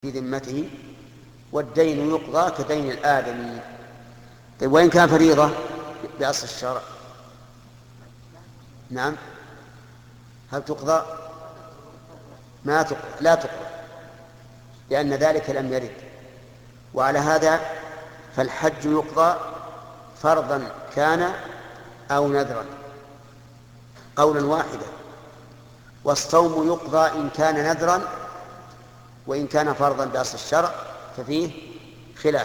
في ذمته والدين يقضى كدين الآدمي. طيب وإن كان فريضة بأصل الشرع نعم هل تقضى؟ ما تقضى، لا تقضى، لأن ذلك لم يرد. وعلى هذا فالحج يقضى فرضا كان أو نذرا قولا واحدا، والصوم يقضى إن كان نذرا، وإن كان فرضا بأصل الشرع ففيه خلاف.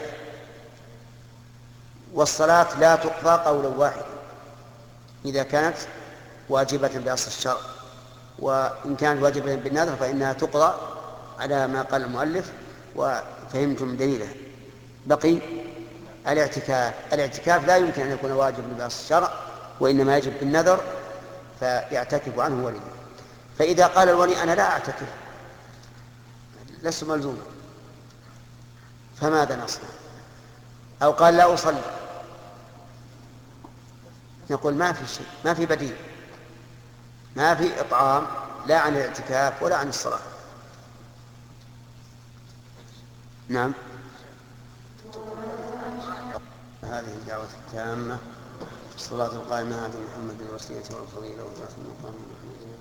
والصلاة لا تقضى قولا واحدا إذا كانت واجبة بأصل الشرع، وإن كانت واجبة بالنذر فإنها تقضى على ما قال المؤلف وفهمتم دليله. بقي الاعتكاف لا يمكن أن يكون واجبا بأصل الشرع، وإنما يجب بالنذر فيعتكف عنه وليه. فإذا قال الولي أنا لا أعتكف لست ملزوما فماذا نصنع؟ أو قال لا أصلي، نقول ما في شيء، ما في بديل، ما في إطعام لا عن الاعتكاف ولا عن الصلاة. نعم. هذه الدعوة التامة الصلاة القائمة على محمد الوسيلة والفضيلة وجعل المقام محمد.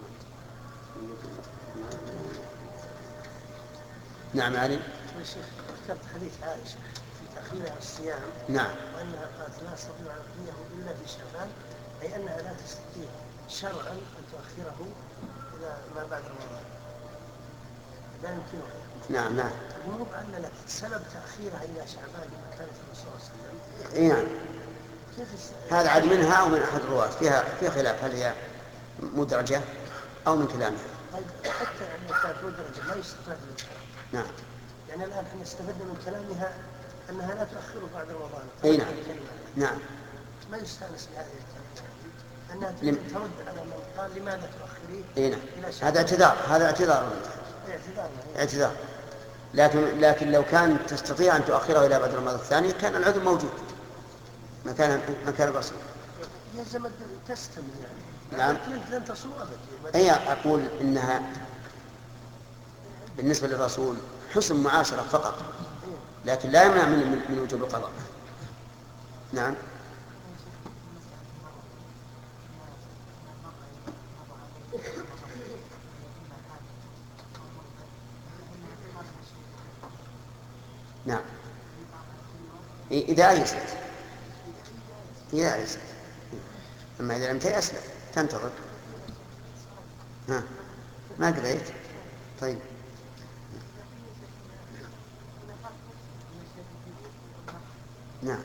نعم علي. شيخ ذكرت حديث عائشة في تأخيرها الصيام. نعم. وأنها قالت لا أستطيع أن أقضيه إلا في شعبان، أي أنها لا تستطيع شرعا أن تؤخره إلى ما بعد رمضان، لا يمكنها. نعم نعم. المهم أن سبب تأخيرها إلى شعبان لما كانت الرسول صلى الله عليه وسلم. إيه نعم. هذا عاد منها أو من أحد الرواة فيها خلاف، هل هي مدرجة أو من كلامها؟ حتى أن كانت مدرجة ما يستفاد منها. نعم. يعني الآن احنا استفدنا من كلامها أنها لا تؤخره بعد رمضان. أي نعم. نعم. ما يستانس بهذه الكلمة أنها ترد على من قال لماذا تؤخريه. أي نعم. هذا اعتذار اعتذار. لكن لو كان تستطيع أن تؤخره إلى بعد رمضان الثاني كان العذر موجود مكان الرسول. يلزم تستمر يعني. نعم. لن تصوم أبدا. أي أقول إنها بالنسبة للرسول حسن معاشرة فقط، لكن لا يمنع من وجوب القضاء. نعم. نعم. إذا أيست أما إذا لم تيأس تنتظر. ما قضيت. طيب. نعم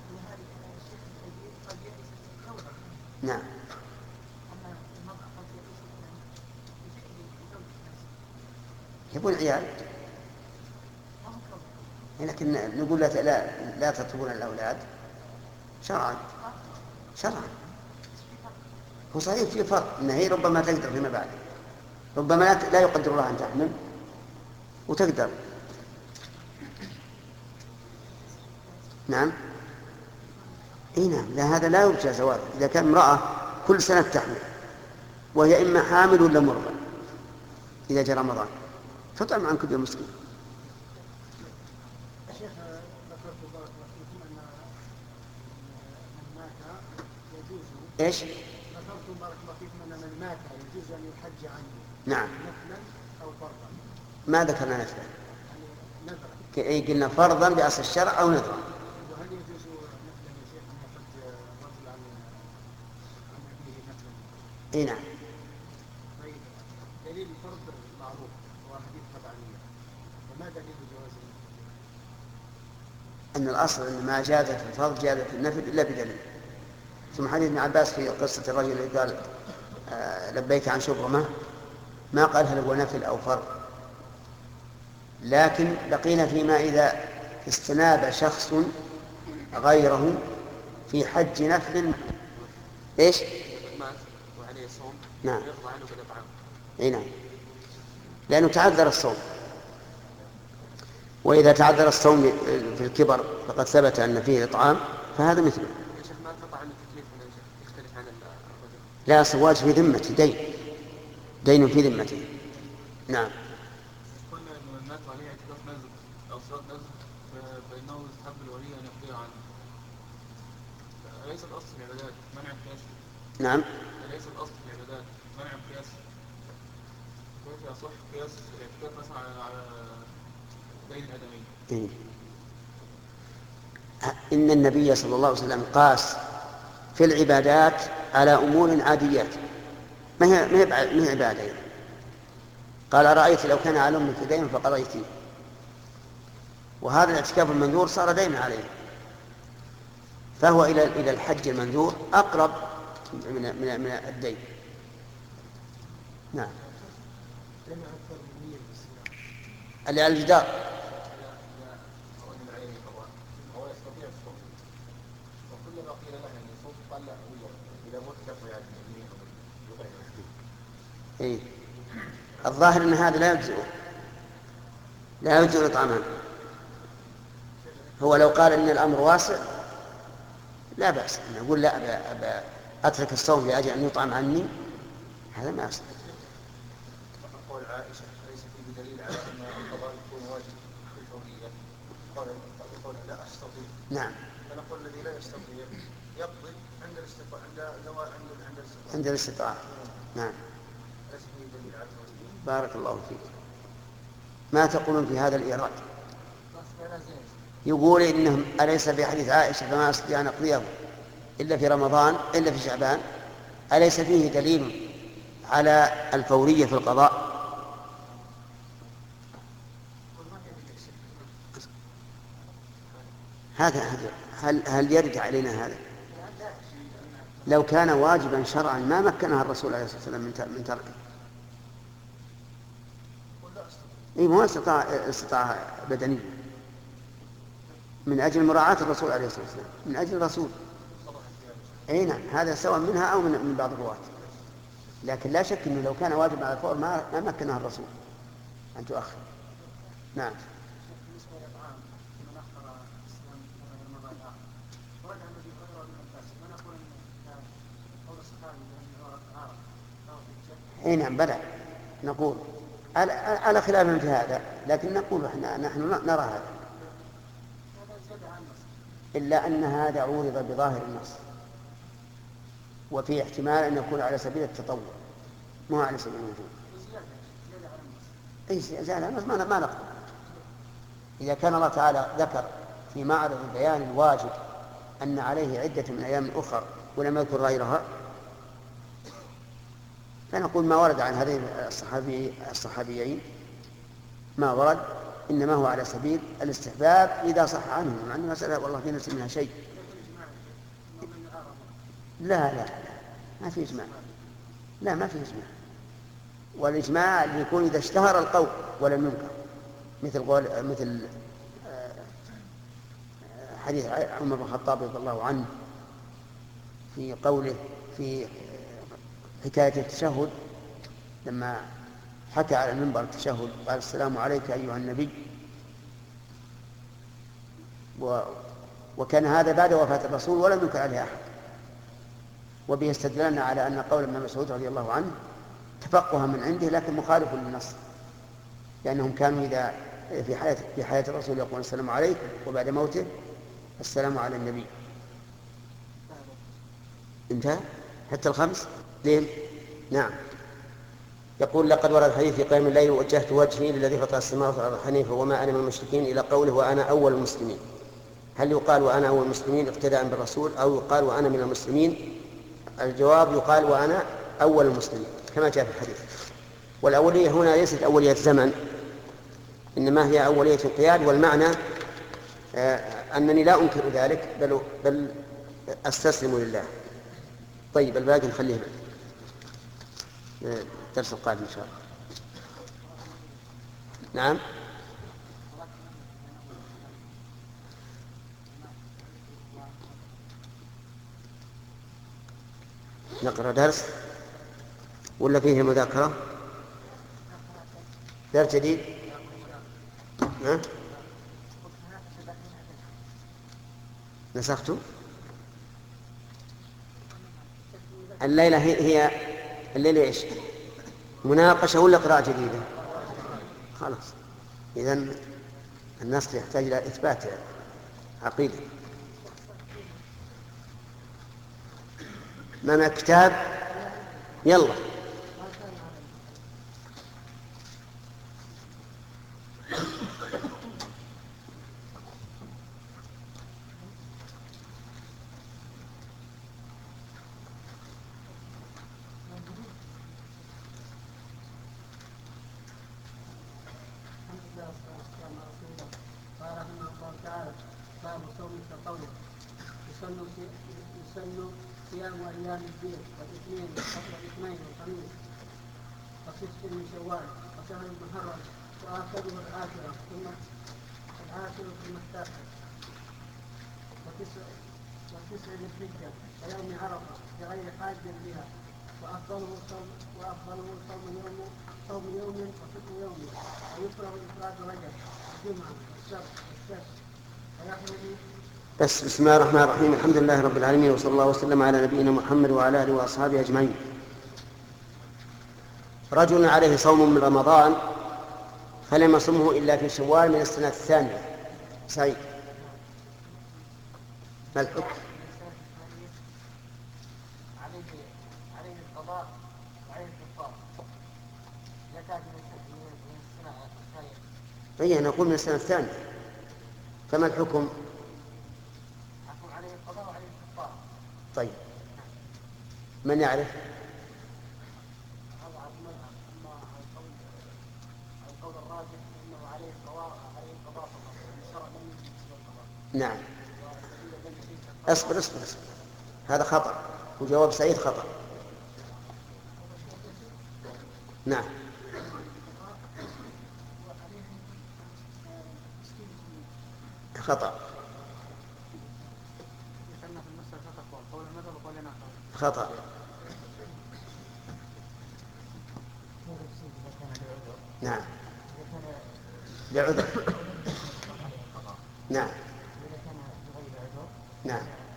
نعم. يبون عيال، لكن نقول لا تطلبون الأولاد شرعا. هو صحيح في فرق إن هي ربما تقدر فيما بعد، ربما لا يقدر الله أن تحمل وتقدر. نعم. اي نعم. لا هذا لا يرجى زواج. اذا كان امراه كل سنه تحمل وهي اما حامل ولا مرضى اذا جاء رمضان فطعم عن كل مسكين. شيخ ذكرت بارك الله فيكم ان من مات يجوز. ايش؟ ذكرت بارك الله فيكم ان من مات يجوز ان يحج عنه. نعم. نفلا او فرضا. ما ذكرنا نفلا. يعني نذرا. اي قلنا فرضا باصل الشرع او نذرا. وهل يجوز نفلا يا شيخ ان يحج رجل عن ابنه نفلا؟ اي نعم. طيب دليل الفرض معروف هو حديث تبعانيه، وما دليل جواز ان الاصل ان ما جاز في الفرض جاز في النفل الا بدليل. ثم حديث ابن عباس في قصه الرجل الذي قال لبيك عن شبرمه ما قال هل هو نفل او فرض. لكن بقينا فيما إذا استناب شخص غيره في حج نفل. إيش؟ مات وعليه صوم. نعم. يقضى عنه بالإطعام. أي نعم. لأنه تعذر الصوم، وإذا تعذر الصوم في الكبر فقد ثبت أن فيه إطعام فهذا مثله. يا شيخ ما انقطع عن التكليف ولا يختلف عن الرجل؟ لا أصل في ذمته دين في ذمته. نعم. قلنا إنه من مات وعليه اعتكاف ما يلزم أو صلاة نذر فإنه يستحب الولي أن يقضي عنه. أليس الأصل في العبادات منع القياس؟ نعم. أليس الأصل في العبادات منع القياس؟ كيف يصح قياس الاعتكاف مثلا على دين الآدمي؟ إيه. إن النبي صلى الله عليه وسلم قاس في العبادات على أمور عاديات ما هي عبادة. قال أرأيت لو كان على أمك دين فقضيتي، وهذا الاعتكاف المنذور صار دينا عليه، فهو إلى الحج المنذور أقرب من الدين. نعم. اللي على الجدار إيه؟ الظاهر أن هذا لا يجزئ إطعامان. هو لو قال إن الأمر واسع لا بأس، نقول لا أترك الصوم لأجل أن يطعم عني، هذا ما يصح. قول عائشة ليس فيه دليل على أن القضاء يكون واجب بالفورية، قال لا أستطيع. نعم. فنقول الذي لا يستطيع يقضي عند الاستطاعة. نعم. ليس فيه دليل على الفورية. بارك الله فيك. ما تقولون في هذا الإيراد؟ يقول إنهم أليس في حديث عائشة فما أستطيع أن أقضيه إلا في رمضان إلا في شعبان، أليس فيه دليل على الفورية في القضاء؟ هل يرد علينا هذا؟ لو كان واجبا شرعا ما مكنها الرسول عليه الصلاة والسلام من تركه. إيه ما استطاع بدني من أجل مراعاة الرسول عليه الصلاة والسلام، من أجل الرسول. أي نعم، هذا سواء منها أو من بعض الرواة، لكن لا شك أنه لو كان واجب على الفور ما مكنها الرسول أن تؤخر. نعم. أي نعم بلى، نقول على خلاف في هذا، لكن نقول نحن نرى هذا، إلا أن هذا عورض بظاهر النص، وفي احتمال أن يكون على سبيل التطوع مو على سبيل الوجوب. أي زيادة النص ما نقبل. إذا كان الله تعالى ذكر في معرض بيان الواجب أن عليه عدة من أيام أخرى ولم يذكر غيرها، فنقول ما ورد عن هذين الصحابيين ما ورد إنما هو على سبيل الاستحباب إذا صح عنهم، مع أن المسألة والله في نفس منها شيء. لا ما في إجماع. لا ما في إجماع، والإجماع يكون إذا اشتهر القول ولم ينكر، مثل حديث عمر بن الخطاب رضي الله عنه في قوله في حكاية التشهد لما حكى على المنبر التشهد قال السلام عليك أيها النبي، وكان هذا بعد وفاة الرسول ولم ينكر عليه أحد، وبه استدللنا على أن قول ابن مسعود رضي الله عنه تفقها من عنده لكن مخالف للنص، لأنهم كانوا إذا في حياة الرسول يقول السلام عليك، وبعد موته السلام على النبي. انتهى حتى الخمس. ليه؟ نعم. يقول لقد ورد الحديث في قيام الليل وجهت وجهي للذي فطر السماوات والأرض حنيفا وما أنا من المشركين إلى قوله وأنا أول المسلمين. هل يقال وأنا أول المسلمين اقتداء بالرسول أو يقال وأنا من المسلمين؟ الجواب يقال وأنا أول المسلمين كما جاء في الحديث. والأولية هنا ليست أولية زمن، إنما هي أولية القياد، والمعنى أنني لا أنكر ذلك بل أستسلم لله. طيب الباقي نخليه الدرس القادم إن شاء الله. نعم. نقرأ درس ولا فيه مذاكرة؟ درس جديد؟ ها؟ نسخته؟ الليلة هي الليلة إيش؟ مناقشة ولا قراءة جديدة؟ خلاص إذن النسخ يحتاج إلى إثبات عقيدة. ما كتاب يلا. يسن صيام ايام البيت والاثنين والاثنين والخميس وست من شوال وشهر المحرم واخره العاشره ثم التاسع وتسع ذي الحجه ويوم عرفه بغير حاج بها وافضله صوم يوم وفطر يوم ويكره افراد رجب الجمعه السبت ويحرم. بسم الله الرحمن الرحيم. الحمد لله رب العالمين، وصلى الله وسلم على نبينا محمد وعلى آله وأصحابه أجمعين. رجل عليه صوم من رمضان فلم يصمه إلا في شوال من السنة الثانية. سعيد، ما الحكم؟ عليه القضاء وعليه الكفارة. زكاة من السنة الثانية. أي نقول من السنة الثانية، فما الحكم؟ طيب، من يعرف؟ نعم. اصبر هذا خطأ، وجواب سعيد خطأ. نعم. خطأ. خطأ. نعم. بعذر. نعم. نعم.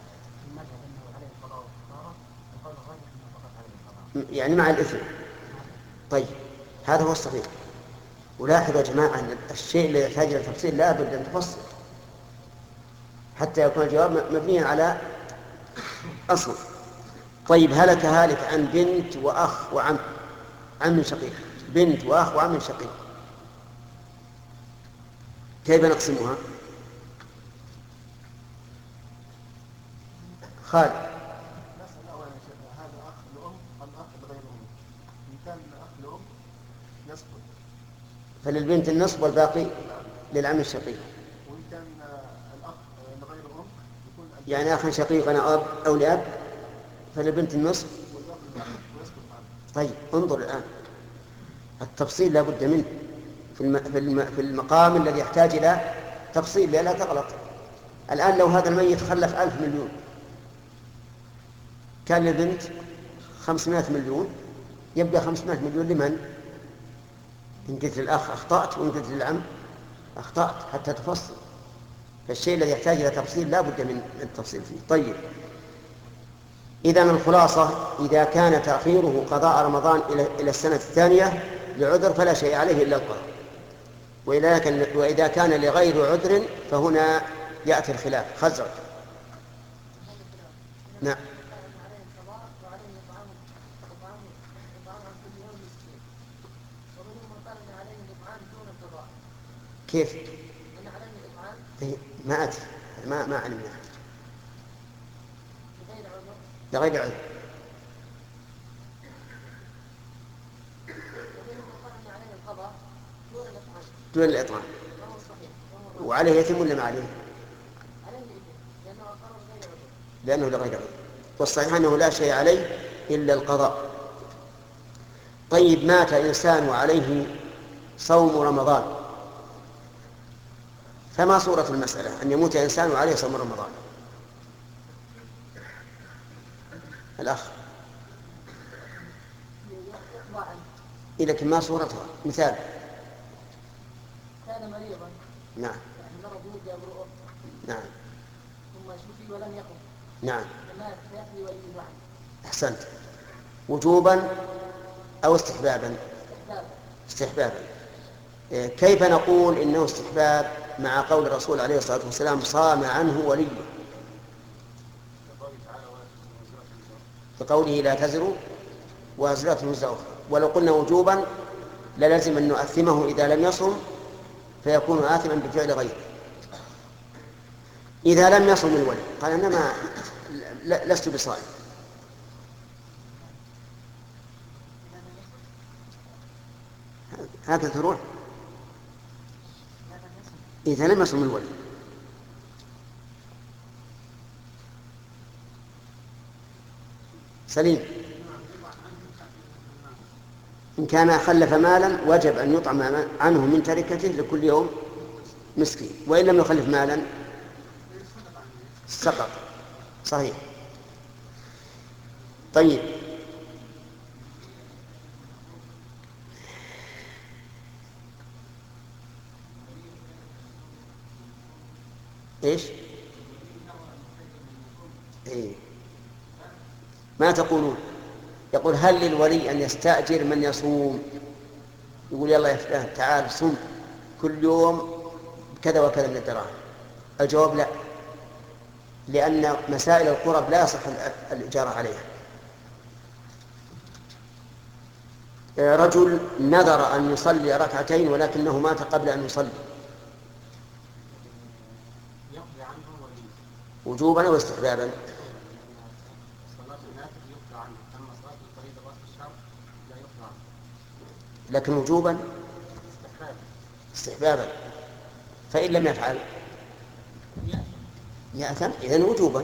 يعني مع الإثم. طيب، هذا هو الصحيح. ولاحظوا يا جماعة أن الشيء اللي يحتاج إلى تفصيل لا بد أن تفصل حتى يكون الجواب مبنيا على أصل. طيب، هلك عن بنت وأخ وعم شقيق، بنت وأخ وعم شقيق، كيف نقسمها؟ خالد. هذا أخ لأم أم أخ لغير أم؟ إن كان أخ لأم يسقط، فللبنت النصف والباقي للعم الشقيق. وإن كان الأخ لغير أم يكون يعني أخ شقيق أنا أب أو لأب فللبنت النصف. طيب، انظر الآن، التفصيل لا بد منه في المقام الذي يحتاج إلى تفصيل لا تغلط. الآن لو هذا الميت خلف 1000 مليون، كان للبنت 500 مليون، يبقى 500 مليون لمن؟ إن قلت للأخ أخطأت، وإن قلت للعم أخطأت، حتى تفصل. فالشيء الذي يحتاج إلى تفصيل لا بد من التفصيل فيه. طيب، إذن الخلاصة: إذا كان تأخيره قضاء رمضان إلى السنة الثانية لعذر فلا شيء عليه إلا القضاء، وإذا كان لغير عذر فهنا يأتي الخلاف. خزرج. نعم. كيف؟ ما أتي، ما علمنا. لغير عذر. دون الإطعام. وعليه يتم ولا ما عليه؟ لأنه لغير عذر. والصحيح أنه لا شيء عليه إلا القضاء. طيب، مات إنسان وعليه صوم رمضان، فما صورة المسألة أن يموت إنسان وعليه صوم رمضان؟ الأخ، لكن ما صورتها؟ مثال: كان مريضا. نعم. مرض يرجى برؤه. نعم. ثم شفي ولم يقم. نعم. فمات فيأتي ولي الوعد. أحسنت. وجوبا أو استحبابا؟ استحبابا. استحبابا. كيف نقول إنه استحباب مع قول الرسول عليه الصلاة والسلام صام عنه وليه، بقوله لا تزر وازرة وزر أخرى. ولو قلنا وجوبا للزم أن نؤثمه إذا لم يصم فيكون آثما بفعل غيره. إذا لم يصم الولي قال أنا لست بصائم، هكذا تروح إذا لم يصم الولي. سليم. إن كان خلف مالا وجب أن يطعم عنه من تركته لكل يوم مسكين، وإن لم يخلف مالا سقط. صحيح. طيب، إيش؟ إيه؟ ما تقولون؟ يقول هل للولي أن يستأجر من يصوم؟ يقول يلا يا فلان تعال صم كل يوم كذا وكذا من الدراهم. الجواب لا، لأن مسائل القرب لا يصح الإجارة عليها. رجل نذر أن يصلي ركعتين ولكنه مات قبل أن يصلي، وجوبا واستحبابا؟ لكن وجوبا استحبابا، فإن لم يفعل يأثم. إذن وجوبا.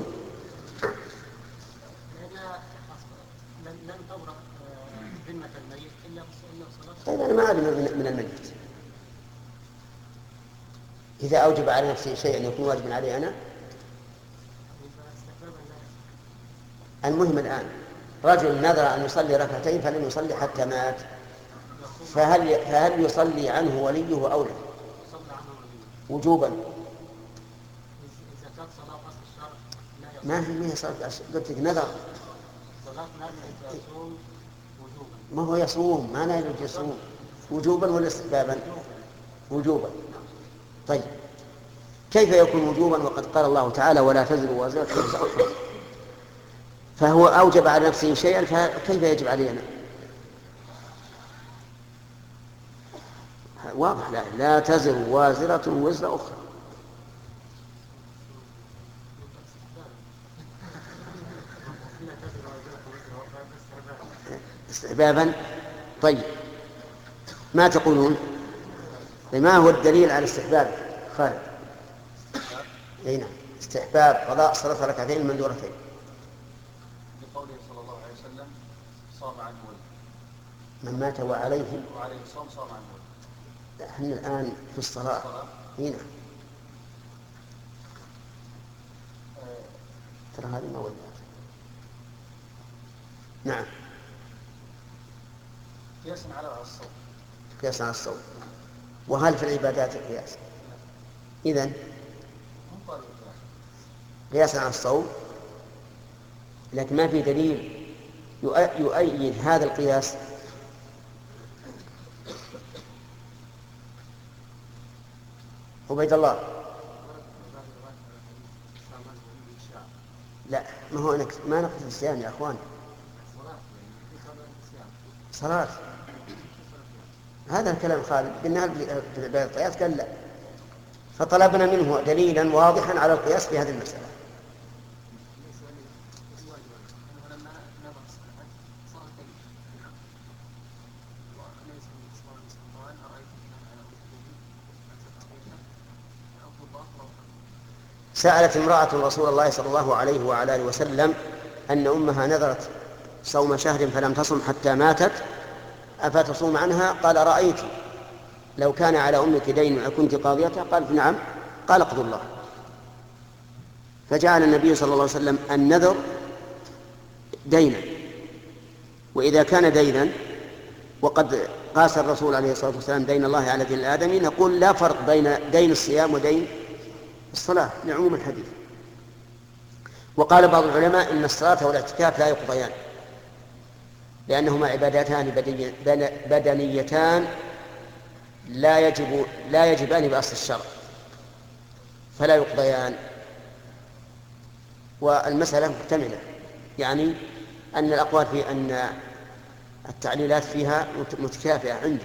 طيب أنا ما أعلم من الميت إذا أوجب على نفسه شيئا يكون واجبا علي أنا. المهم الآن رجل نذر أن يصلي ركعتين فلم يصلي حتى مات، فهل يصلي عنه وليه أو لا؟ وجوبا. ما هي صلاة قلت لك نذر، ما هو يصوم، ما نريد يصوم. وجوبا ولا استحبابا؟ وجوبا. طيب كيف يكون وجوبا وقد قال الله تعالى ولا تزر وازرة وزر أخرى؟ فهو أوجب على نفسه شيئا فكيف يجب علينا؟ واضح. لا تزر وازرة وزر أخرى. استحبابا. طيب ما تقولون؟ ما هو الدليل على استحباب خالد؟ نعم، استحباب قضاء صلاة ركعتين مندورتين. لقوله صلى الله عليه وسلم صام عنه ولي، من مات وعليه الصوم صام عنه ولي. احنا الآن في الصلاة. هنا ترى هذه ما ولات. نعم، قياسا على الصوم. قياسا على الصوم. وهل في العبادات قياس؟ إذن قياسا على الصوم، لكن ما في دليل يؤيد هذا القياس. عبيد الله. لا، ما هو ما نقصد الصيام يا أخوان، صلاة. هذا الكلام خالد قلنا القياس قال لا، فطلبنا منه دليلا واضحا على القياس في هذه المسألة. سألت امرأة رسول الله صلى الله عليه وعلى آله وسلم أن أمها نذرت صوم شهر فلم تصم حتى ماتت أفتصوم عنها؟ قال رأيت لو كان على أمك دين أكنت قاضيته؟ قالت نعم. قال اقض الله. فجعل النبي صلى الله عليه وسلم النذر دينا، وإذا كان دينا وقد قاس الرسول عليه الصلاة والسلام دين الله على دين الآدمي نقول لا فرق بين دين الصيام ودين الصلاة لعموم الحديث. وقال بعض العلماء إن الصلاة والاعتكاف لا يقضيان لأنهما عبادتان بدنيتان لا يجبان بأصل الشرع، فلا يقضيان. والمسألة محتملة، يعني أن الأقوال في أن التعليلات فيها متكافئة عندي،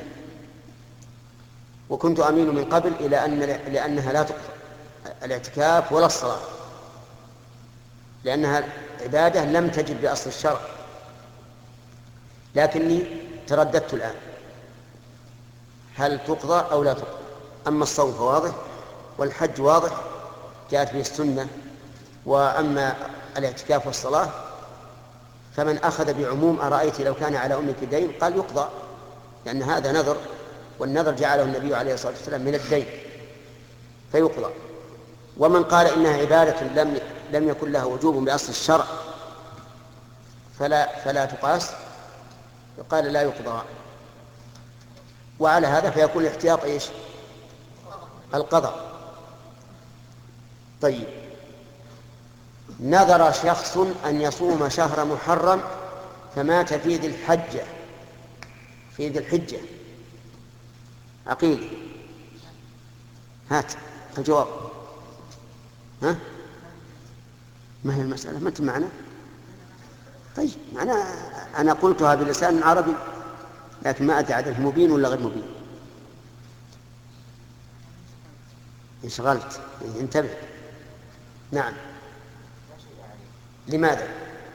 وكنت أميل من قبل إلى لأنها لا تقضى الاعتكاف ولا الصلاة، لأنها عبادة لم تجد بأصل الشرع، لكني ترددت الآن هل تقضى أو لا تقضى. أما الصوم فواضح، والحج واضح جاءت به السنة، وأما الاعتكاف والصلاة فمن أخذ بعموم أرأيت لو كان على أمك دين قال يقضى، لأن هذا نذر، والنذر جعله النبي عليه الصلاة والسلام من الدين فيقضى. ومن قال إنها عبادة لم يكن لها وجوب بأصل الشرع فلا تقاس، قال لا يقضى. وعلى هذا فيكون الاحتياط إيش؟ القضاء. طيب، نذر شخص أن يصوم شهر محرم فمات في ذي الحجة عقيل، هات الجواب. ها؟ ما هي المسألة؟ ما أنت معنا؟ طيب، أنا قلتها بلسان عربي، لكن ما أدري عاد مبين ولا غير مبين. انشغلت، انتبه. نعم. لماذا؟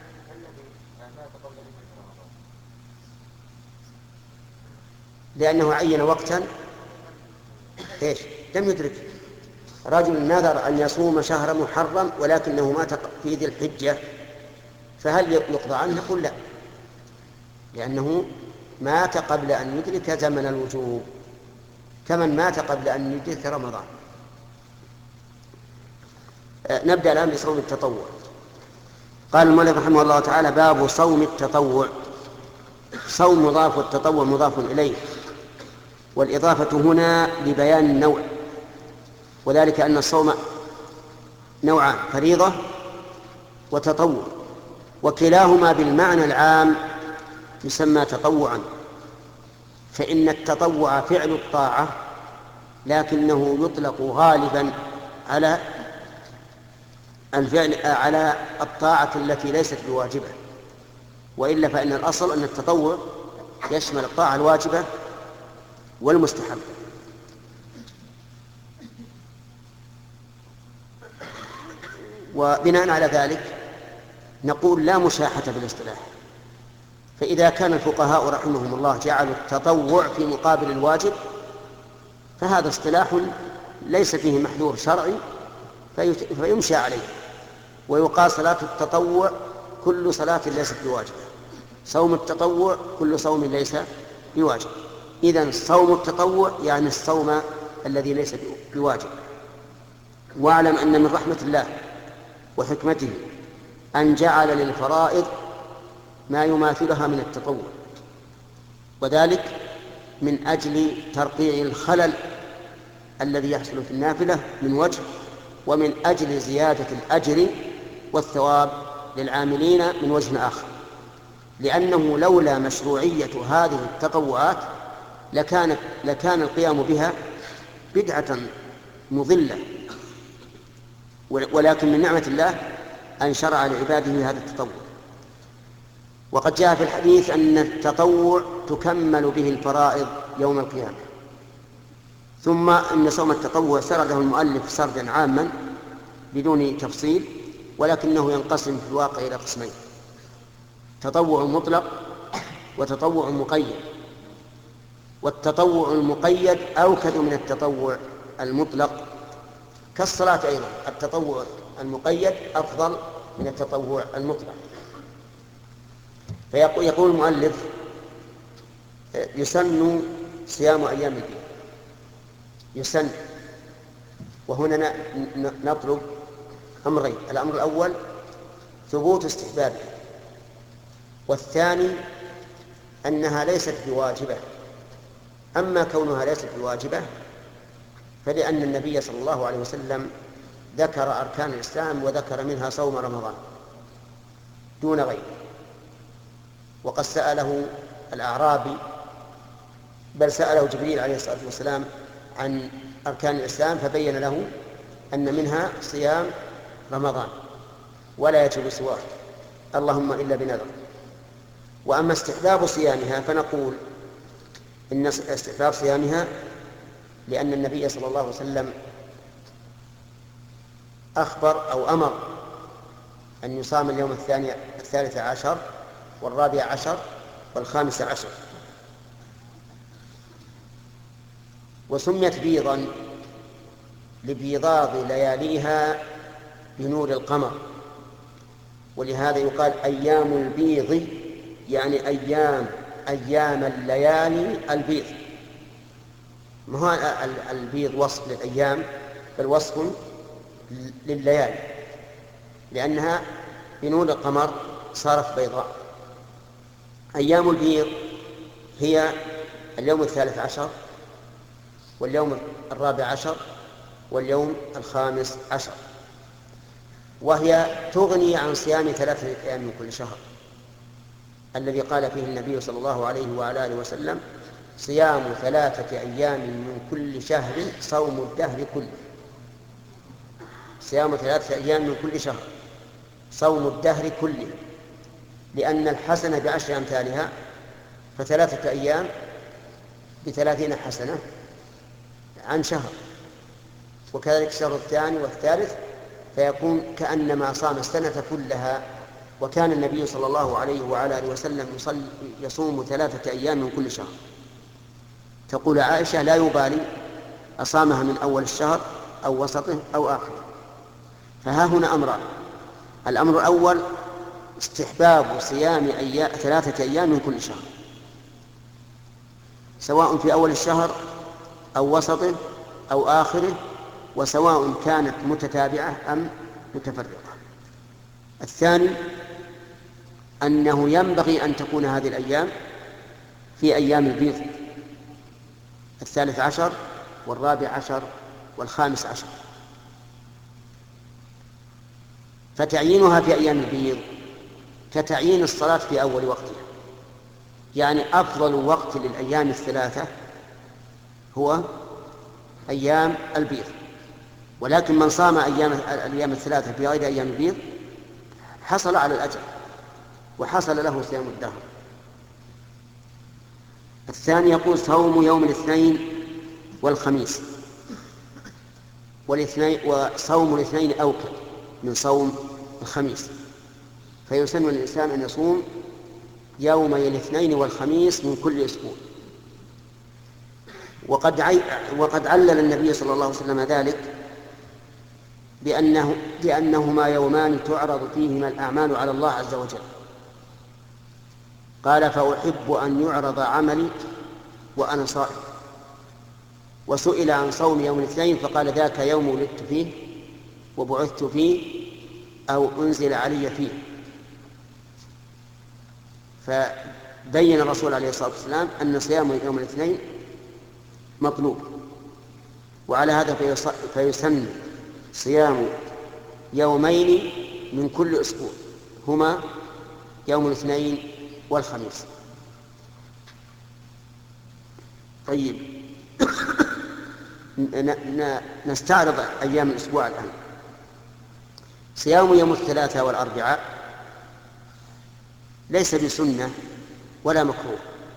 لأنه عين وقتا إيش؟ لم يدرك. رجل نذر أن يصوم شهر محرم ولكنه مات في ذي الحجة، فهل يقضى عنه؟ نقول لا، لأنه مات قبل أن يدرك زمن الوجوب، كمن مات قبل أن يدرك رمضان. نبدأ الآن بصوم التطوع. قال المؤلف رحمه الله تعالى: باب صوم التطوع. صوم مضاف والتطوع مضاف إليه، والإضافة هنا لبيان النوع، وذلك أن الصوم نوعان: فريضة وتطوع، وكلاهما بالمعنى العام يسمى تطوعا. فإن التطوع فعل الطاعة، لكنه يطلق غالبا على على الطاعة التي ليست بواجبة، وإلا فإن الأصل أن التطوع يشمل الطاعة الواجبة والمستحب. وبناء على ذلك نقول لا مشاحة بالاصطلاح. فإذا كان الفقهاء رحمهم الله جعلوا التطوع في مقابل الواجب فهذا اصطلاح ليس فيه محذور شرعي فيمشى عليه، ويقال صلاة التطوع كل صلاة ليست بواجب، صوم التطوع كل صوم ليس بواجب. إذن صوم التطوع يعني الصوم الذي ليس بواجب. واعلم أن من رحمة الله وحكمته أن جعل للفرائض ما يماثلها من التطوع، وذلك من أجل ترقيع الخلل الذي يحصل في النافلة من وجه، ومن أجل زيادة الأجر والثواب للعاملين من وجه آخر. لأنه لولا مشروعية هذه التطوعات لكان القيام بها بدعة مضلة، ولكن من نعمة الله أن شرع لعباده هذا التطوع. وقد جاء في الحديث أن التطوع تكمل به الفرائض يوم القيامة. ثم أن صوم التطوع سرده المؤلف سردا عاما بدون تفصيل، ولكنه ينقسم في الواقع إلى قسمين: تطوع مطلق وتطوع مقيد. والتطوع المقيد أوكد من التطوع المطلق، كالصلاة أيضا التطوع المقيد أفضل من التطوع المطلق. فيقول المؤلف: يسن صيام أيام البيض. يسن، وهنا نطلب أمرين: الأمر الأول ثبوت استحبابه، والثاني أنها ليست بواجبة. أما كونها ليست بواجبة فلأن النبي صلى الله عليه وسلم ذكر أركان الإسلام وذكر منها صوم رمضان دون غيره. وقد سأله الأعرابي، بل سأله جبريل عليه الصلاة والسلام عن أركان الإسلام فبين له أن منها صيام رمضان ولا يجب سواه اللهم إلا بنذر. وأما استحباب صيامها فنقول إن استحباب صيامها لأن النبي صلى الله عليه وسلم أخبر أو أمر أن يصام اليوم 13 و14 و15. وسميت بيضا لبيضاض لياليها بنور القمر، ولهذا يقال أيام البيض، يعني أيام الليالي البيض. ما هو البيض وصف للأيام بل وصف لليالي، لأنها بنور القمر صارت بيضاء. أيام البيض هي اليوم 13 واليوم 14 واليوم 15، وهي تغني عن صيام 3 أيام من كل شهر الذي قال فيه النبي صلى الله عليه وعلى آله وسلم: صيام 3 أيام من كل شهر صوم الدهر كله. صيام 3 أيام من كل شهر صوم الدهر كله، لأن الحسنة ب10 أمثالها، ف3 أيام ب30 حسنة عن شهر، وكذلك الشهر الثاني والثالث، فيكون كأنما صام السنة كلها. وكان النبي صلى الله عليه وعلى آله وسلم يصوم 3 أيام من كل شهر. تقول عائشة: لا يبالي أصامها من أول الشهر أو وسطه أو آخره. فها هنا أمران: الأمر الأول استحباب صيام 3 أيام من كل شهر، سواء في أول الشهر أو وسطه أو آخره، وسواء كانت متتابعة أم متفرقة. الثاني أنه ينبغي أن تكون هذه الأيام في أيام البيض 13 و14 و15، فتعيينها في أيام البيض كتعيين الصلاة في أول وقتها، يعني أفضل وقت للأيام الثلاثة هو أيام البيض. ولكن من صام الأيام الثلاثة في غير أيام البيض حصل على الأجر وحصل له صيام الدهر. الثاني يقول: صوم يوم الاثنين والخميس، وصوم الاثنين أوكل من صوم الخميس، فيسن الإنسان أن يصوم يومي الاثنين والخميس من كل أسبوع. وقد علل النبي صلى الله عليه وسلم ذلك بأنهما يومان تعرض فيهما الأعمال على الله عز وجل. قال: فأحب أن يعرض عملي وأنا صائم. وسئل عن صوم يوم الاثنين فقال: ذاك يوم ولدت فيه وبعثت فيه أو أنزل علي فيه. فبين الرسول عليه الصلاة والسلام أن صيام يوم الاثنين مطلوب، وعلى هذا فيسن صيام يومين من كل أسبوع، هما يوم الاثنين والخميس. طيب، نستعرض أيام الأسبوع الآن. صيام يوم الثلاثاء والأربعاء ليس بسنة ولا مكروه،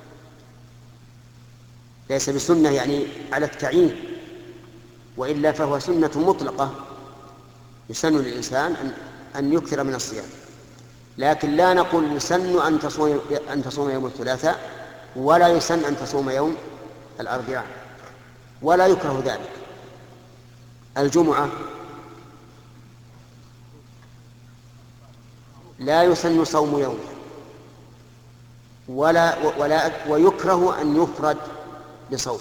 ليس بسنة يعني على التعيين، وإلا فهو سنة مطلقة يسن للإنسان أن يكثر من الصيام. لكن لا نقول يسن أن تصوم يوم الثلاثاء، ولا يسن أن تصوم يوم الأربعاء، ولا يكره ذلك. الجمعة لا يسن صوم يوم ويكره أن يفرد بصوم،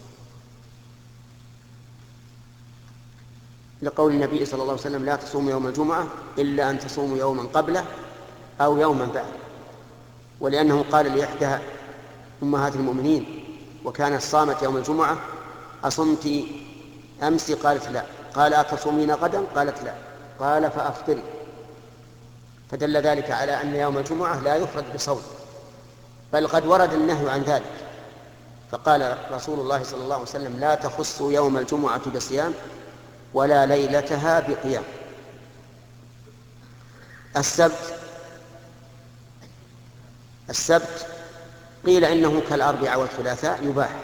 لقول النبي صلى الله عليه وسلم: لا تصوموا يوم الجمعة إلا أن تصوموا يوما قبله أو يوما بعده. ولأنه قال لإحدى أمهات المؤمنين وكانت صامت يوم الجمعة: أصمت أمس؟ قالت لا. قال: أتصومين غدا؟ قالت لا. قال: فأفطري. فدل ذلك على أن يوم الجمعة لا يفرد بصوم، بل قد ورد النهي عن ذلك. فقال رسول الله صلى الله عليه وسلم: لا تخصوا يوم الجمعة بصيام ولا ليلتها بقيام. السبت قيل إنه كالأربعاء والثلاثاء يباح،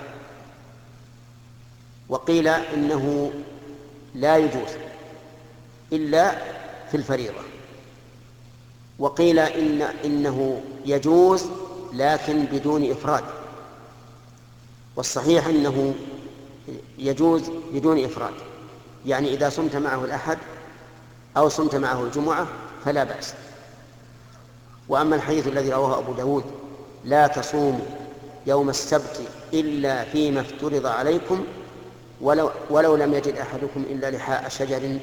وقيل إنه لا يجوز إلا في الفريضة، وقيل إنه يجوز لكن بدون إفراد، والصحيح أنه يجوز بدون إفراد، يعني إذا صمت معه الأحد أو صمت معه الجمعة فلا بأس. وأما الحديث الذي رواه أبو داود لا تصوموا يوم السبت إلا فيما افترض عليكم ولو لم يجد أحدكم إلا لحاء شجر،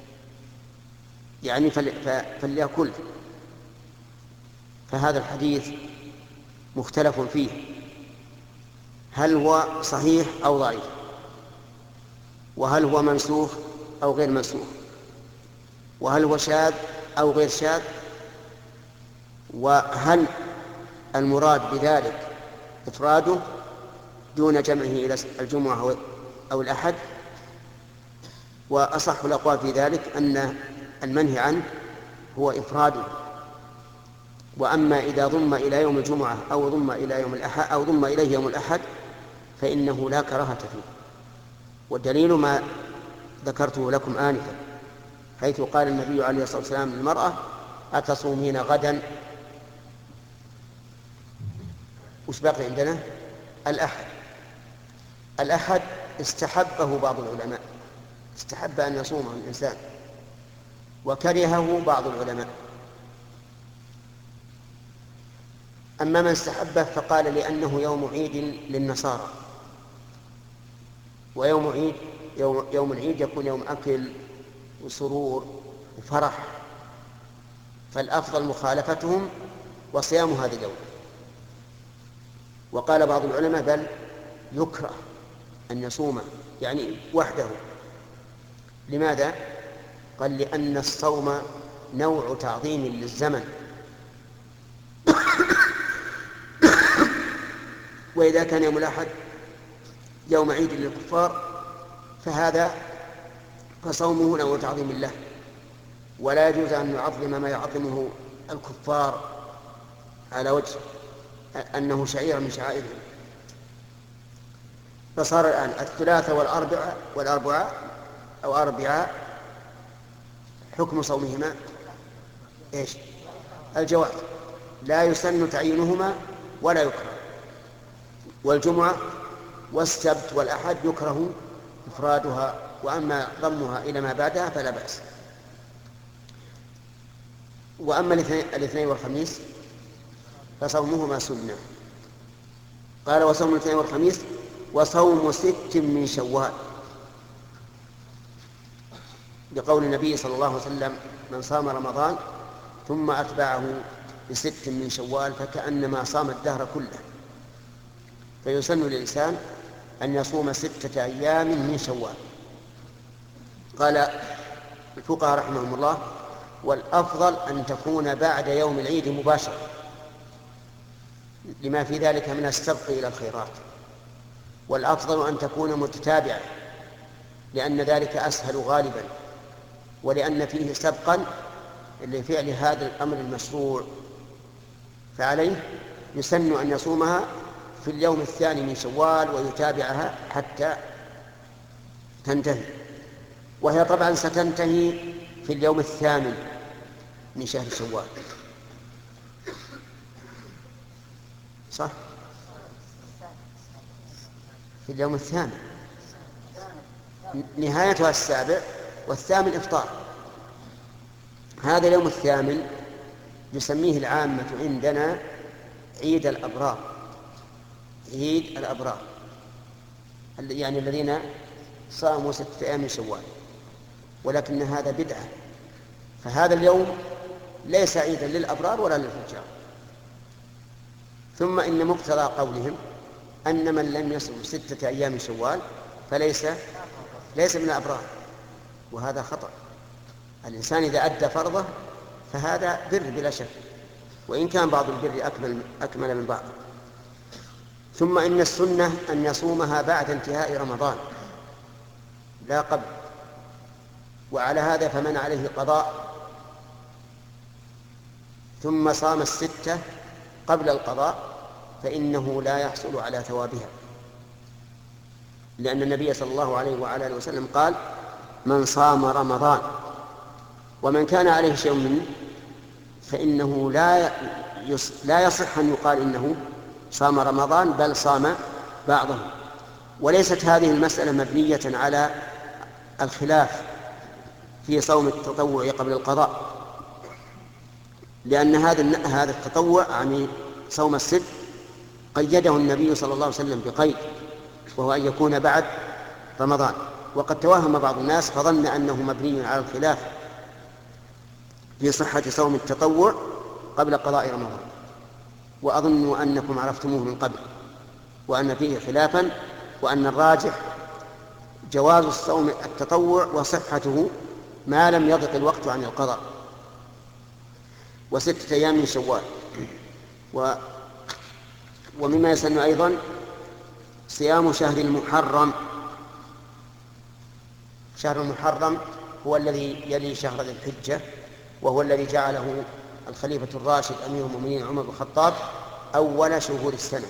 يعني فليأكل، فهذا الحديث مختلف فيه، هل هو صحيح أو ضعيف، وهل هو منسوخ أو غير منسوخ، وهل هو شاذ أو غير شاذ، وهل المراد بذلك إفراده دون جمعه إلى الجمعة أو الأحد. وأصح الأقوال في ذلك أن المنهي عنه هو إفراده، وأما إذا ضم إلى يوم الجمعة أو ضم إلى يوم الأحد أو ضم إليه يوم الأحد فإنه لا كراهة فيه، والدليل ما ذكرته لكم آنفا، حيث قال النبي عليه الصلاة والسلام للمرأة أتصومين غدا، وش باقي عندنا؟ الأحد استحبه بعض العلماء، استحب أن يصومه الإنسان، وكرهه بعض العلماء. أما من استحبه فقال لأنه يوم عيد للنصارى، ويوم عيد يوم العيد يكون يوم أكل وسرور وفرح، فالأفضل مخالفتهم وصيام هذه اليوم. وقال بعض العلماء بل يكره أن يصوم يعني وحده. لماذا؟ قال لأن الصوم نوع تعظيم للزمن، وإذا كان يوم الأحد يوم عيد للكفار فصومه نوع تعظيم الله، ولا يجوز أن يعظم ما يعظمه الكفار على وجه أنه شعيرة من شعائرهم. فصار الآن الثلاثاء والأربعاء حكم صومهما إيش؟ الجواز، لا يسن تعيينهما ولا يكره. والجمعة والسبت والأحد يكره إفرادها، وأما ضمها إلى ما بعدها فلا بأس. وأما الاثنين والخميس فصومهما سنة. قال وصوم الاثنين والخميس وصوم 6 من شوال، بقول النبي صلى الله عليه وسلم من صام رمضان ثم أتبعه ب6 من شوال فكأنما صام الدهر كله. فيسن للإنسان أن يصوم 6 أيام من شوال. قال الفقهاء رحمهم الله والأفضل أن تكون بعد يوم العيد مباشرة، لما في ذلك من السبق إلى الخيرات، والأفضل أن تكون متتابعة لأن ذلك أسهل غالبا، ولأن فيه سبقا لفعل هذا الأمر المشروع، فعليه يسن أن يصومها في اليوم الثاني من شوال ويتابعها حتى تنتهي، وهي طبعا ستنتهي في اليوم 8 من شهر شوال، صح؟ في اليوم 8 نهايتها 7 والثامن إفطار. هذا اليوم 8 يسميه العامة عندنا عيد الأبرار، عيد الأبرار يعني الذين صاموا 6 أيام من شوال، ولكن هذا بدعة، فهذا اليوم ليس عيدا للأبرار ولا للفجار. ثم إن مقتضى قولهم أن من لم يصم 6 أيام من شوال فليس من الأبرار، وهذا خطأ. الإنسان إذا أدى فرضه فهذا بر بلا شك، وإن كان بعض البر أكمل من بعض. ثم إن السنة أن يصومها بعد انتهاء رمضان لا قبل، وعلى هذا فمن عليه قضاء ثم صام الستة قبل القضاء فإنه لا يحصل على ثوابها، لأن النبي صلى الله عليه وعلى آله وسلم قال: من صام رمضان ومن كان عليه شيء منه فإنه لا يصح أن يقال إنه صام رمضان، بل صام بعضه. وليست هذه المسألة مبنية على الخلاف في صوم التطوع قبل القضاء، لأن هذا التطوع يعني صوم الست قيده النبي صلى الله عليه وسلم بقيد، وهو أن يكون بعد رمضان. وقد توهم بعض الناس فظن أنه مبني على الخلاف في صحة صوم التطوع قبل قضاء رمضان، وأظن أنكم عرفتموه من قبل، وأن فيه خلافا، وأن الراجح جواز الصوم التطوع وصحته ما لم يضق الوقت عن القضاء. 6 أيام من شوال. ومما يسن أيضا صيام شهر المحرم. شهر المحرم هو الذي يلي شهر ذي الحجة، وهو الذي جعله الخليفة الراشد أمير المؤمنين عمر بن الخطاب أول شهور السنة،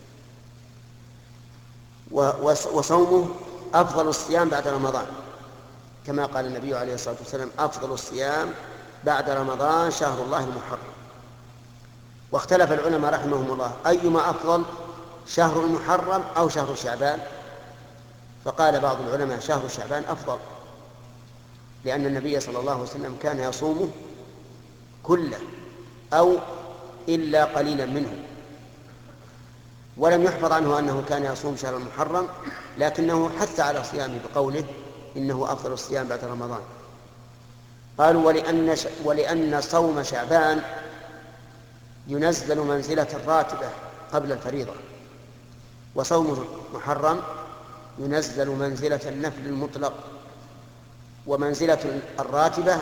وصومه أفضل الصيام بعد رمضان، كما قال النبي عليه الصلاة والسلام: أفضل الصيام بعد رمضان شهر الله المحرم. واختلف العلماء رحمهم الله أيما أفضل، شهر المحرم أو شهر شعبان؟ فقال بعض العلماء: شهر شعبان أفضل، لأن النبي صلى الله عليه وسلم كان يصومه كله أو إلا قليلا منه، ولم يحفظ عنه أنه كان يصوم شهر المحرم، لكنه حث على صيامه بقوله: إنه أفضل الصيام بعد رمضان. قالوا: ولأن صوم شعبان ينزل منزلة الراتبة قبل الفريضة، وصوم محرم ينزل منزلة النفل المطلق، ومنزلة الراتبة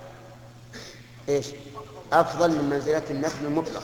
أفضل من منزلة النفل المطلق.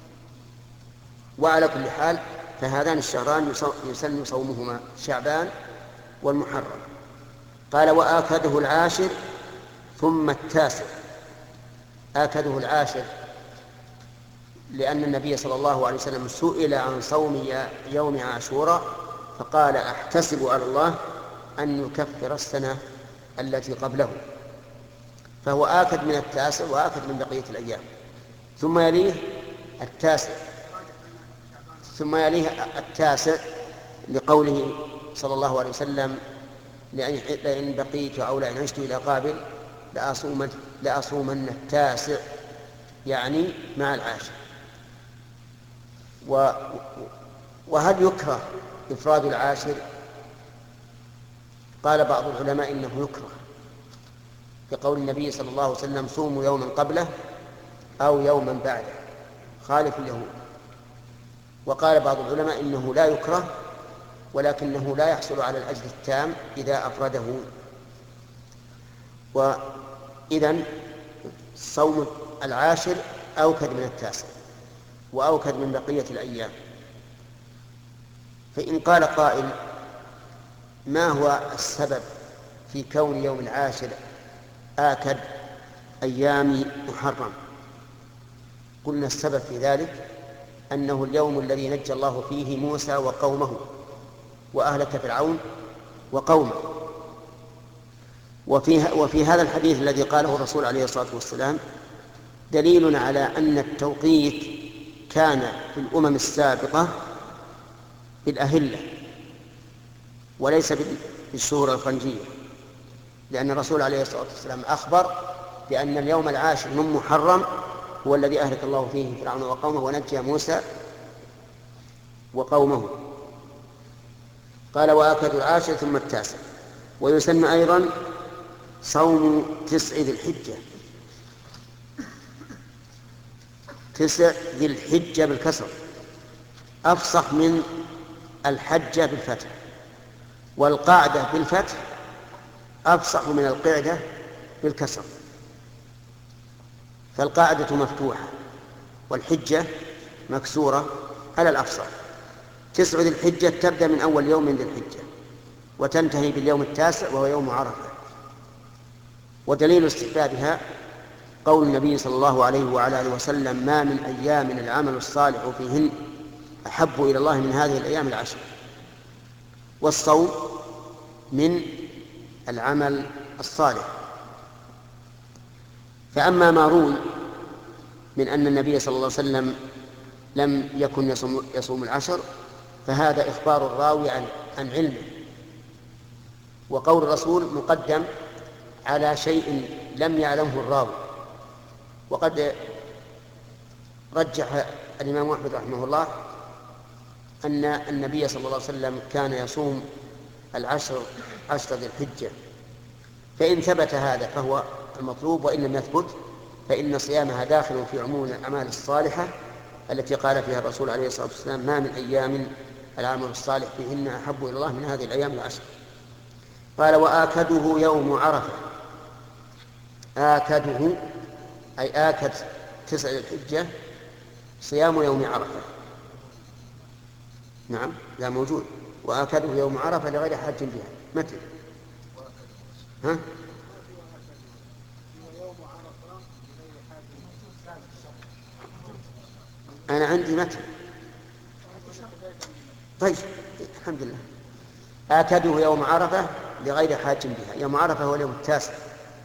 وعلى كل حال فهذان الشهران يسن صومهما، شعبان والمحرم. قال: وآكده العاشر ثم التاسع. آكده العاشر لأن النبي صلى الله عليه وسلم سئل عن صوم يوم عاشوراء فقال: أحتسب على الله أن يكفر السنة التي قبله، فهو آكد من التاسع وآكد من بقية الأيام. ثم يليه التاسع لقوله صلى الله عليه وسلم: لئن بقيت أو لئن عشت إلى قابل لأصومن التاسع، يعني مع العاشر. وهل يكره إفراد العاشر؟ قال بعض العلماء إنه يكره، كقول النبي صلى الله عليه وسلم: صوموا يوما قبله أو يوما بعده، خالف اليهود. وقال بعض العلماء إنه لا يكره، ولكنه لا يحصل على الأجر التام إذا أفرده. وإذن صوم العاشر أوكد من التاسع وأوكد من بقية الأيام. فإن قال قائل: ما هو السبب في كون يوم العاشر آكد أيام محرم؟ قلنا السبب في ذلك أنه اليوم الذي نجى الله فيه موسى وقومه وأهلك فرعون وقومه. وفي هذا الحديث الذي قاله الرسول عليه الصلاة والسلام دليل على أن التوقيت كان في الأمم السابقة بالأهلة وليس بالشهور الفرنجية، لأن الرسول عليه الصلاة والسلام أخبر بأن اليوم العاشر من محرم هو الذي أهلك الله فيه فرعون وقومه ونجى موسى وقومه. قال: وآكد العاشر ثم التاسع. ويسن أيضا صوم 9 ذي الحجة. 9 ذي الحجة بالكسر أفصح من الحجة بالفتح، والقعدة بالفتح أفصح من القعدة بالكسر، فالقاعدة مفتوحة والحجة مكسورة على الأفصح. 9 ذي الحجة تبدأ من أول يوم من ذي الحجة وتنتهي باليوم التاسع وهو يوم عرفة. ودليل استحبابها قول النبي صلى الله عليه وعلى آله وسلم: ما من أيام العمل الصالح فيهن أحب إلى الله من هذه الأيام العشر. والصوم من العمل الصالح. فأما ما روي من أن النبي صلى الله عليه وسلم لم يكن يصوم العشر فهذا إخبار الراوي عن علمه، وقول الرسول مقدم على شيء لم يعلمه الراوي. وقد رجح الإمام أحمد رحمه الله أن النبي صلى الله عليه وسلم كان يصوم عشر ذي الحجة، فإن ثبت هذا فهو المطلوب، وإن لم يثبت فإن صيامها داخل في عموم الأعمال الصالحة التي قال فيها الرسول عليه الصلاة والسلام: ما من أيام العمل الصالح فيهن أحب إلى الله من هذه الأيام العشر. قال: وآكده يوم عرفة. آكده أي آكد 9 ذي الحجة صيام يوم عرفة. نعم، لا موجود. وآكده يوم عرفة لغير حاج بها. متى؟ ها؟ أنا عندي متى. طيب، الحمد لله. آكده يوم عرفة لغير حاج بها. يوم عرفة هو اليوم التاسع،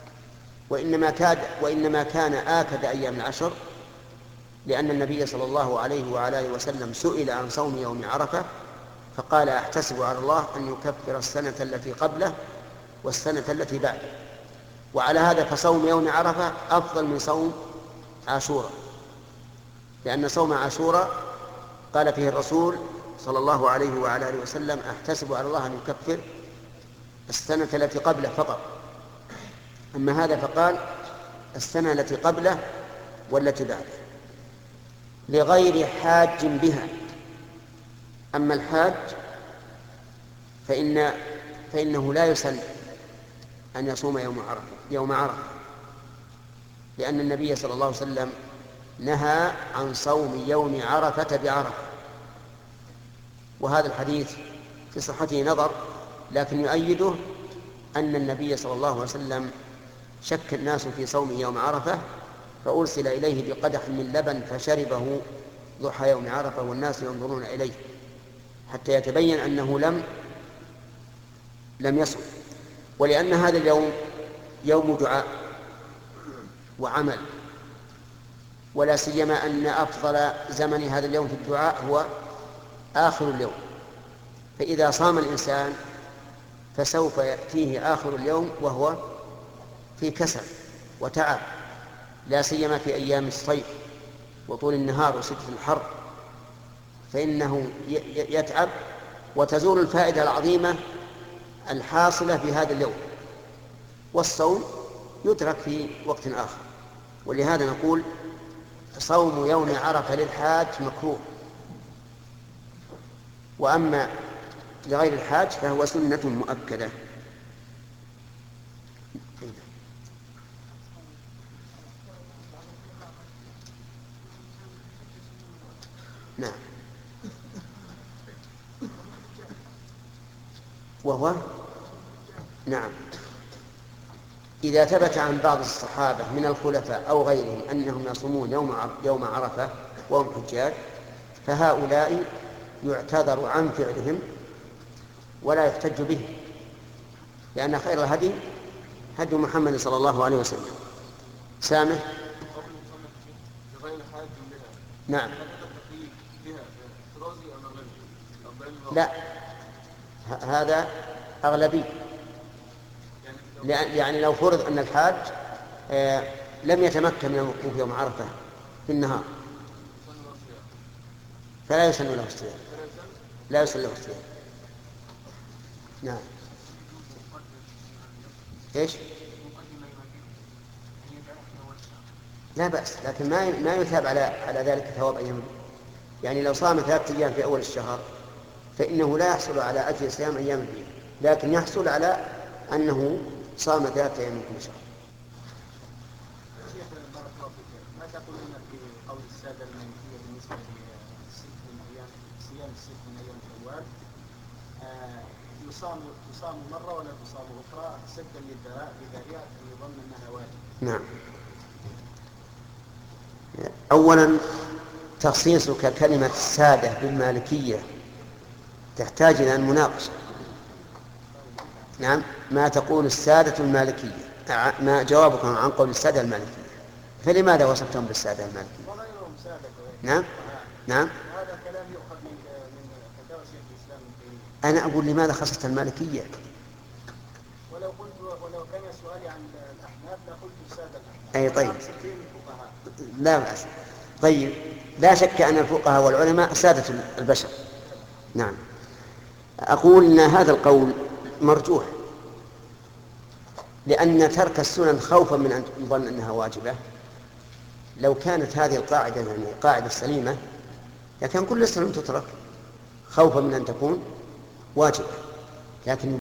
وإنما كان آكد أيام العشر لأن النبي صلى الله عليه وعلى آله وسلم سئل عن صوم يوم عرفة فقال: أحتسب على الله أن يكفر السنة التي قبله والسنة التي بعده. وعلى هذا فصوم يوم عرفة أفضل من صوم عاشوراء، لأن صوم عاشوراء قال فيه الرسول صلى الله عليه وعلى آله وسلم: أحتسب على الله أن يكفر السنة التي قبله فقط. أما هذا فقال السنة التي قبله والتي بعده لغير حاج بها. أما الحاج فإنه لا يسن أن يصوم يوم عرفة، لأن النبي صلى الله عليه وسلم نهى عن صوم يوم عرفة بعرفة. وهذا الحديث في صحته نظر، لكن يؤيده أن النبي صلى الله عليه وسلم شك الناس في صوم يوم عرفة فأرسل إليه بقدح من لبن فشربه ضحى يوم عرفة والناس ينظرون إليه حتى يتبين أنه لم يصم. ولأن هذا اليوم يوم دعاء وعمل، ولا سيما أن أفضل زمن هذا اليوم في الدعاء هو آخر اليوم، فإذا صام الإنسان فسوف يأتيه آخر اليوم وهو في كسل وتعب، لا سيما في أيام الصيف وطول النهار وشدة الحر، فإنه يتعب وتزول الفائدة العظيمة الحاصلة في هذا اليوم، والصوم يترك في وقت آخر. ولهذا نقول صوم يوم عرفة للحاج مكروه، وأما لغير الحاج فهو سنة مؤكدة. نعم. وهو نعم إذا ثبت عن بعض الصحابة من الخلفاء أو غيرهم أنهم يصومون يوم عرفة وهم حجاج فهؤلاء يعتذر عن فعلهم ولا يحتج به، لأن خير الهدي هدي محمد صلى الله عليه وسلم. سامح. نعم. لا، هذا أغلبي، يعني لو فرض أن الحاج لم يتمكن من الوقوف يوم عرفة في النهار فلا يسن له الصيام، لا يسن له الصيام. نعم. إيش؟ لا بأس، لكن ما يثاب على ذلك ثواب أيام. يعني لو صام 3 أيام في أول الشهر فإنه لا يحصل على أجر صيام أيام البيض، لكن يحصل على أنه صام 3 أيام من كل شهر. ما تقولون في قول السادة المالكية بالنسبة لصيام 6 من أيام شوال؟ تصام مرة ولا تصام أخرى سدا للذريعة يظن أنها واجب. نعم. أولا تخصيصك كلمة السادة بالمالكية تحتاج إلى المناقشة. نعم، ما تقول السادة المالكية، ما جوابك عن قول السادة المالكية، فلماذا وصفتهم بالسادة المالكية؟ وغيرهم سادة. نعم نعم. هذا كلام يؤخذ من فتاوى شيخ الإسلام ابن تيمية. أنا أقول لماذا خصصت المالكية؟ ولو كان سؤالي عن الأحناف لقلت السادة الأحناف. أي طيب، لا بأس. طيب، لا شك أن الفقهاء والعلماء سادة البشر. نعم. أقول إن هذا القول مرجوح، لأن ترك السنن خوفا من أن يظن أنها واجبة، لو كانت هذه القاعدة يعني قاعدة سليمة لكان كل السنن تترك خوفا من أن تكون واجبة، لكن